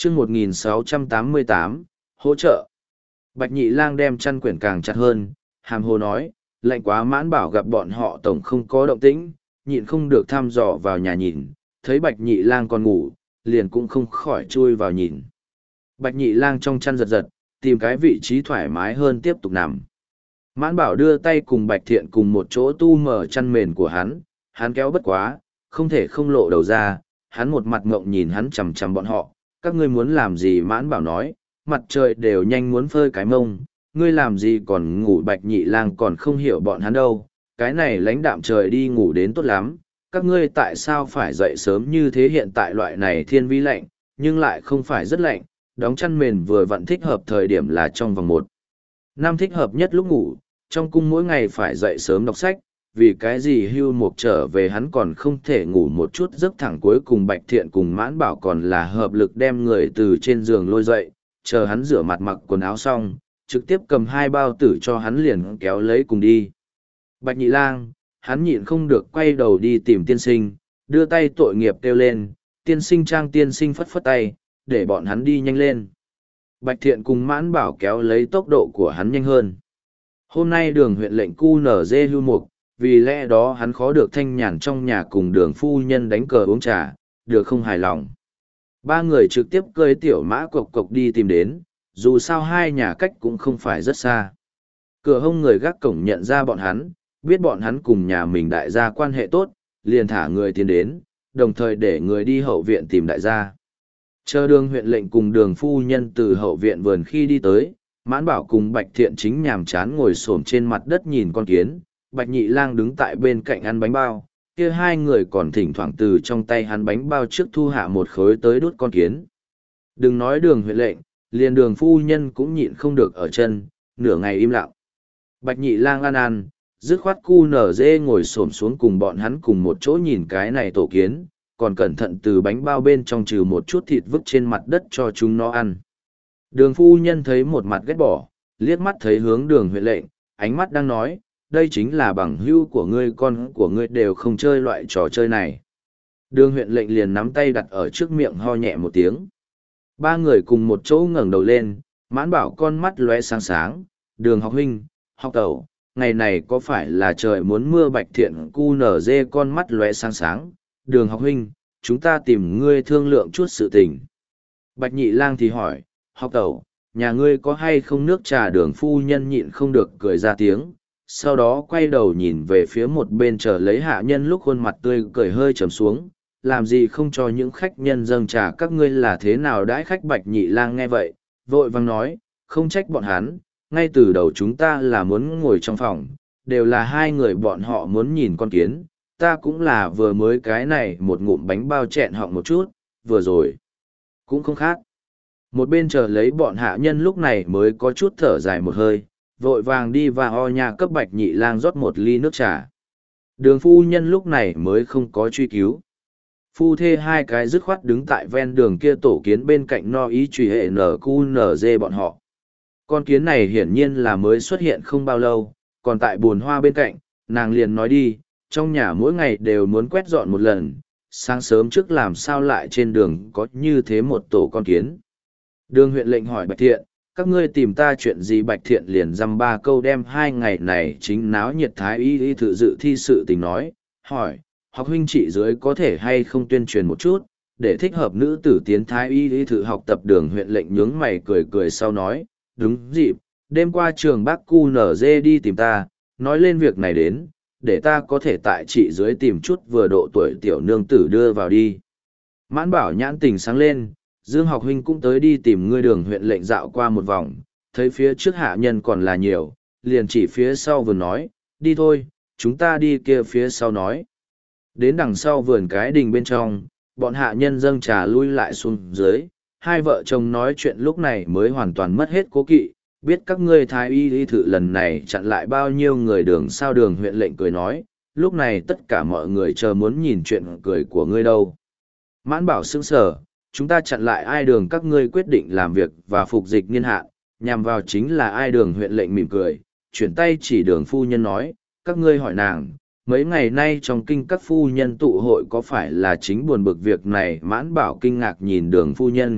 chương 1688, hỗ trợ. Bạch Nhị Lang đem chăn quyển càng chặt hơn, hàm hồ nói, lạnh quá. Mãn Bảo gặp bọn họ tổng không có động tĩnh, nhịn không được thăm dò vào nhà nhìn, thấy Bạch Nhị Lang còn ngủ, liền cũng không khỏi chui vào nhìn. Bạch Nhị Lang trong chăn giật giật, tìm cái vị trí thoải mái hơn tiếp tục nằm. Mãn Bảo đưa tay cùng Bạch Thiện cùng một chỗ tu mở chăn mền của hắn kéo bất quá, không thể không lộ đầu ra, hắn một mặt ngộng nhìn hắn chằm chằm bọn họ, các ngươi muốn làm gì? Mãn Bảo nói, mặt trời đều nhanh muốn phơi cái mông, ngươi làm gì còn ngủ? Bạch Nhị Lang còn không hiểu bọn hắn đâu, cái này lãnh đạm trời đi ngủ đến tốt lắm, các ngươi tại sao phải dậy sớm như thế? Hiện tại loại này thiên vi lạnh, nhưng lại không phải rất lạnh, đóng chăn mền vừa vặn thích hợp thời điểm là trong vòng 1 năm thích hợp nhất lúc ngủ, trong cung mỗi ngày phải dậy sớm đọc sách, vì cái gì Hưu Mục trở về hắn còn không thể ngủ một chút giấc thẳng. Cuối cùng Bạch Thiện cùng Mãn Bảo còn là hợp lực đem người từ trên giường lôi dậy, chờ hắn rửa mặt mặc quần áo xong, trực tiếp cầm 2 bao tử cho hắn liền kéo lấy cùng đi. Bạch Nhị Lang, hắn nhịn không được quay đầu đi tìm tiên sinh, đưa tay tội nghiệp kêu lên, tiên sinh Trang. Tiên sinh phất phất tay, để bọn hắn đi nhanh lên. Bạch Thiện cùng Mãn Bảo kéo lấy tốc độ của hắn nhanh hơn. Hôm nay Đường huyện lệnh QNZ Hưu Mục, vì lẽ đó hắn khó được thanh nhàn trong nhà cùng Đường phu nhân đánh cờ uống trà, được không hài lòng. 3 người trực tiếp cưỡi tiểu mã cộc cộc đi tìm đến, dù sao 2 nhà cách cũng không phải rất xa. Cửa hông người gác cổng nhận ra bọn hắn, biết bọn hắn cùng nhà mình đại gia quan hệ tốt, liền thả người tiến đến, đồng thời để người đi hậu viện tìm đại gia. Chờ Đường huyện lệnh cùng Đường phu nhân từ hậu viện vườn khi đi tới, Mãn Bảo cùng Bạch Thiện chính nhàm chán ngồi xổm trên mặt đất nhìn con kiến, Bạch Nhị Lang đứng tại bên cạnh ăn bánh bao, kia 2 người còn thỉnh thoảng từ trong tay hắn bánh bao trước thu hạ một khối tới đút con kiến. Đừng nói Đường huyện lệnh, liền Đường phu nhân cũng nhịn không được ở chân, nửa ngày im lặng. Bạch Nhị Lang ăn, dứt khoát QNZ ngồi xổm xuống cùng bọn hắn cùng một chỗ nhìn cái này tổ kiến, còn cẩn thận từ bánh bao bên trong trừ một chút thịt vứt trên mặt đất cho chúng nó ăn. Đường phu nhân thấy một mặt ghét bỏ, liếc mắt thấy hướng Đường huyện lệnh, ánh mắt đang nói, đây chính là bằng hữu của ngươi, con của ngươi đều không chơi loại trò chơi này. Đường huyện lệnh liền nắm tay đặt ở trước miệng ho nhẹ một tiếng. 3 người cùng một chỗ ngẩng đầu lên, Mãn Bảo con mắt lóe sáng sáng, Đường học huynh, học tẩu, ngày này có phải là trời muốn mưa? Bạch Thiện QNZ con mắt lóe sáng sáng, Đường học huynh, chúng ta tìm ngươi thương lượng chút sự tình. Bạch Nhị Lang thì hỏi, học tẩu, nhà ngươi có hay không nước trà? Đường phu nhân nhịn không được cười ra tiếng, sau đó quay đầu nhìn về phía một bên chờ lấy hạ nhân, lúc khuôn mặt tươi cười hơi trầm xuống, làm gì không cho những khách nhân dâng trà? Các ngươi là thế nào đãi khách? Bạch Nhị Lang nghe vậy, vội vàng nói, không trách bọn hắn, ngay từ đầu chúng ta là muốn ngồi trong phòng, đều là 2 người bọn họ muốn nhìn con kiến, ta cũng là vừa mới cái này một ngụm bánh bao chẹn họng một chút, vừa rồi cũng không khác. Một bên chờ lấy bọn hạ nhân lúc này mới có chút thở dài một hơi, vội vàng đi và ho nhà cấp Bạch Nhị Lang rót một ly nước trà. Đường phu nhân lúc này mới không có truy cứu. Phu thê 2 cái dứt khoát đứng tại ven đường kia tổ kiến bên cạnh no ý truy hệ NQNZ bọn họ. Con kiến này hiển nhiên là mới xuất hiện không bao lâu, còn tại bồn hoa bên cạnh, nàng liền nói đi, trong nhà mỗi ngày đều muốn quét dọn một lần, sáng sớm trước làm sao lại trên đường có như thế một tổ con kiến. Đường huyện lệnh hỏi Bạch Thiện, các ngươi tìm ta chuyện gì? Bạch Thiện liền dăm 3 câu đem 2 ngày này chính náo nhiệt thái y thự dự thi sự tình nói, hỏi, học huynh chị dưới có thể hay không tuyên truyền một chút, để thích hợp nữ tử tiến thái y thự học tập? Đường huyện lệnh nhướng mày cười cười sau nói, đúng dịp, đêm qua trường bác QNZ đi tìm ta, nói lên việc này đến, để ta có thể tại chị dưới tìm chút vừa độ tuổi tiểu nương tử đưa vào đi. Mãn Bảo nhãn tình sáng lên, Dương học huynh cũng tới đi tìm ngươi. Đường huyện lệnh dạo qua một vòng, thấy phía trước hạ nhân còn là nhiều, liền chỉ phía sau vừa nói, đi thôi, chúng ta đi kia phía sau nói. Đến đằng sau vườn cái đình bên trong, bọn hạ nhân dâng trà lui lại xuống dưới, 2 vợ chồng nói chuyện lúc này mới hoàn toàn mất hết cố kỵ, biết các ngươi thái y thự lần này chặn lại bao nhiêu người đường sao? Đường huyện lệnh cười nói, lúc này tất cả mọi người chờ muốn nhìn chuyện cười của ngươi đâu. Mãn Bảo sững sờ, chúng ta chặn lại ai? Đường các ngươi quyết định làm việc và phục dịch niên hạn, nhằm vào chính là ai? Đường huyện lệnh mỉm cười, chuyển tay chỉ Đường phu nhân nói, các ngươi hỏi nàng, mấy ngày nay trong kinh các phu nhân tụ hội có phải là chính buồn bực việc này? Mãn Bảo kinh ngạc nhìn Đường phu nhân,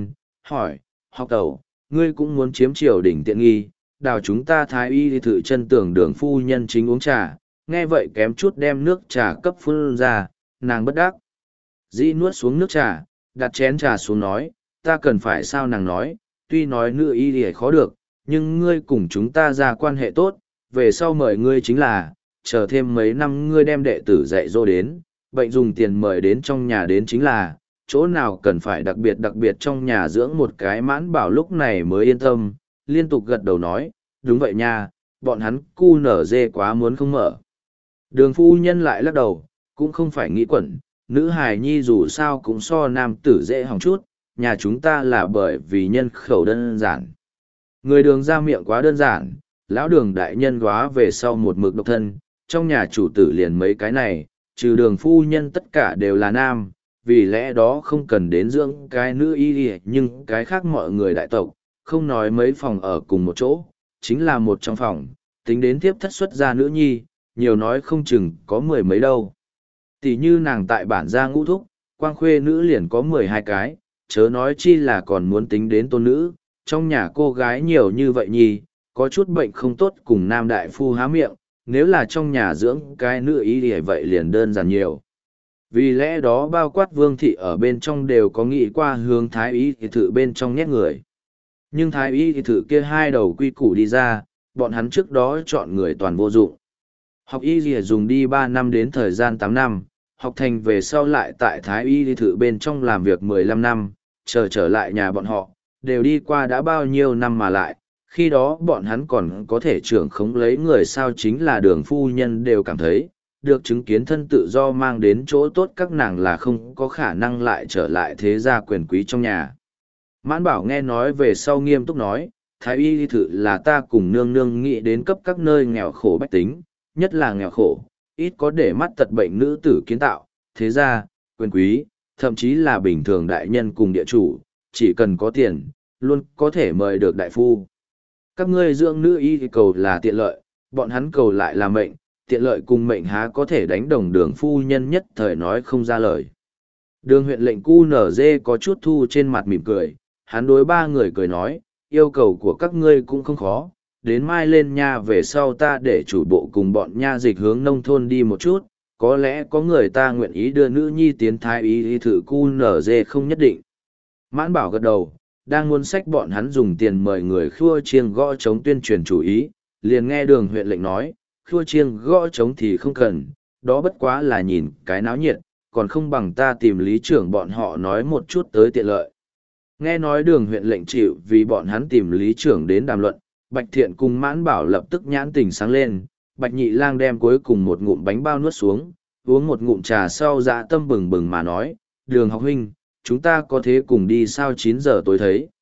hỏi, học tẩu, ngươi cũng muốn chiếm triều đỉnh tiện nghi, đào chúng ta thái y thự chân tưởng đường phu nhân chính uống trà, nghe vậy kém chút đem nước trà cấp phun ra, nàng bất đắc dĩ nuốt xuống nước trà, đặt chén trà xuống nói, ta cần phải sao nàng nói, tuy nói nữ y thì khó được, nhưng ngươi cùng chúng ta ra quan hệ tốt, về sau mời ngươi chính là, chờ thêm mấy năm ngươi đem đệ tử dạy dỗ đến, bệnh dùng tiền mời đến trong nhà đến chính là, chỗ nào cần phải đặc biệt trong nhà dưỡng một cái Mãn Bảo lúc này mới yên tâm, liên tục gật đầu nói, đúng vậy nha, bọn hắn cu nở dê quá muốn không mở. Đường phu nhân lại lắc đầu, cũng không phải nghĩ quẩn, nữ hài nhi dù sao cũng so nam tử dễ hỏng chút, nhà chúng ta là bởi vì nhân khẩu đơn giản. Người đường ra miệng quá đơn giản, lão đường đại nhân góa về sau một mực độc thân, trong nhà chủ tử liền mấy cái này, trừ đường phu nhân tất cả đều là nam, vì lẽ đó không cần đến dưỡng cái nữ y, nhưng cái khác mọi người đại tộc, không nói mấy phòng ở cùng một chỗ, chính là một trong phòng, tính đến tiếp thất xuất gia nữ nhi, nhiều nói không chừng có 10 mấy đâu. Tỷ như nàng tại bản gia ngũ thúc, quang khuê nữ liền có 12 cái, chớ nói chi là còn muốn tính đến tôn nữ, trong nhà cô gái nhiều như vậy nhi, có chút bệnh không tốt cùng nam đại phu há miệng, nếu là trong nhà dưỡng cái nữ y thì vậy liền đơn giản nhiều. Vì lẽ đó bao quát vương thị ở bên trong đều có nghĩ qua hướng thái y thì thự bên trong nhét người. Nhưng thái y thì thự kia hai đầu quy củ đi ra, bọn hắn trước đó chọn người toàn vô dụng. Học y thì dùng đi 3 năm đến thời gian 8 năm, học thành về sau lại tại thái y thì thự bên trong làm việc 15 năm, trở lại nhà bọn họ, đều đi qua đã bao nhiêu năm mà lại, khi đó bọn hắn còn có thể trưởng khống lấy người sao chính là đường phu nhân đều cảm thấy, được chứng kiến thân tự do mang đến chỗ tốt các nàng là không có khả năng lại trở lại thế gia quyền quý trong nhà. Mãn Bảo nghe nói về sau nghiêm túc nói, thái y thự là ta cùng nương nương nghĩ đến cấp các nơi nghèo khổ bách tính, nhất là nghèo khổ, ít có để mắt tật bệnh nữ tử kiến tạo, thế gia, quyền quý, thậm chí là bình thường đại nhân cùng địa chủ, chỉ cần có tiền, luôn có thể mời được đại phu. Các ngươi dưỡng nữ y thì cầu là tiện lợi, bọn hắn cầu lại là mệnh, tiện lợi cùng mệnh há có thể đánh đồng đường phu nhân nhất thời nói không ra lời. Đường huyện lệnh cu nở dê có chút thu trên mặt mỉm cười, hắn đối 3 người cười nói, yêu cầu của các ngươi cũng không khó, đến mai lên nha về sau ta để chủ bộ cùng bọn nha dịch hướng nông thôn đi một chút, có lẽ có người ta nguyện ý đưa nữ nhi tiến thái y thử cu nở dê không nhất định. Mãn Bảo gật đầu, đang muốn xách bọn hắn dùng tiền mời người khua chiêng gõ trống tuyên truyền chủ ý, liền nghe đường huyện lệnh nói, khua chiêng gõ trống thì không cần, đó bất quá là nhìn cái náo nhiệt, còn không bằng ta tìm lý trưởng bọn họ nói một chút tới tiện lợi. Nghe nói đường huyện lệnh chịu vì bọn hắn tìm lý trưởng đến đàm luận, Bạch Thiện cùng Mãn Bảo lập tức nhãn tình sáng lên, Bạch Nhị Lang đem cuối cùng một ngụm bánh bao nuốt xuống, uống một ngụm trà sau dạ tâm bừng bừng mà nói, đường học huynh, chúng ta có thế cùng đi sao 9 giờ tối thấy.